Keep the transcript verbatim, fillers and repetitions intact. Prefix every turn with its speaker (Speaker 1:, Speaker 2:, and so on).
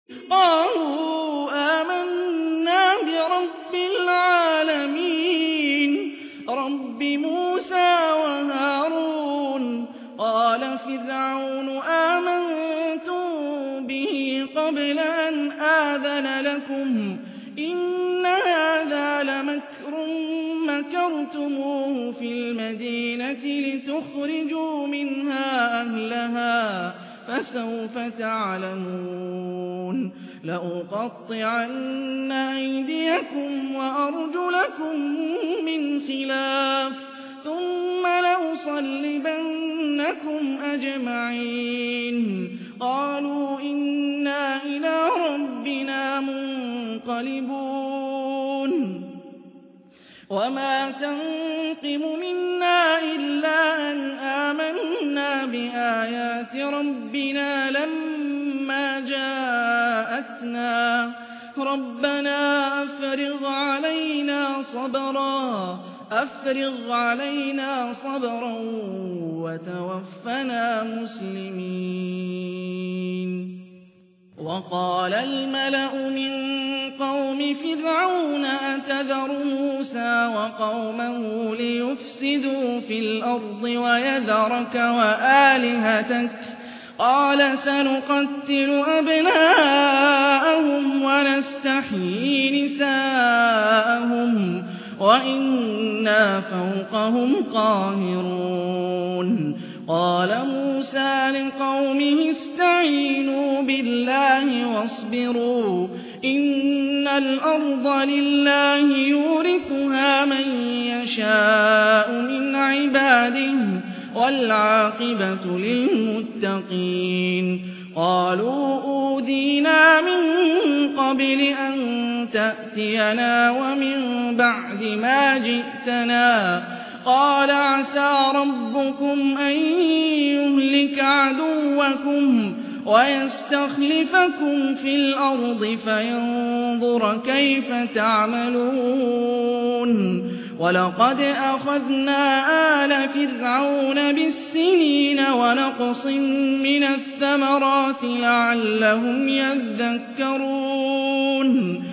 Speaker 1: قالوا آمنا برب العالمين رب موسى وهارون. قال فرعون آمنتم به قبل أن آذن لكم إن هذا لمكر مكرتموه في المدينة لتخرجوا منها أهلها فسوف تعلمون. لأقطعن أيديكم وأرجلكم من خلاف ثم لأصلبنكم أجمعين. قالوا إنا إلى ربنا منقلبون. وما تنقم منا إلا أن آمنا بآيات ربنا لما جاءتنا ربنا أفرغ علينا صبرا أفرغ علينا صبرا وتوفنا مسلمين. وقال الملأ من قوم فرعون أتذر موسى وقومه ليفسدوا في الأرض ويذرك وآلهتك قال سنقتل أبناءهم ونستحيي نساءهم وإنا فوقهم قاهرون. قال موسى لقومه استعينوا بالله واصبروا إن الأرض لله يورثها من يشاء من عباده والعاقبة للمتقين. قالوا أوذينا من قبل أن تأتينا ومن بعد ما جئتنا قال عسى ربكم أن يهلك عدوكم ويستخلفكم في الأرض فينظر كيف تعملون. ولقد أخذنا آل فرعون بالسنين ونقص من الثمرات لعلهم يذكرون.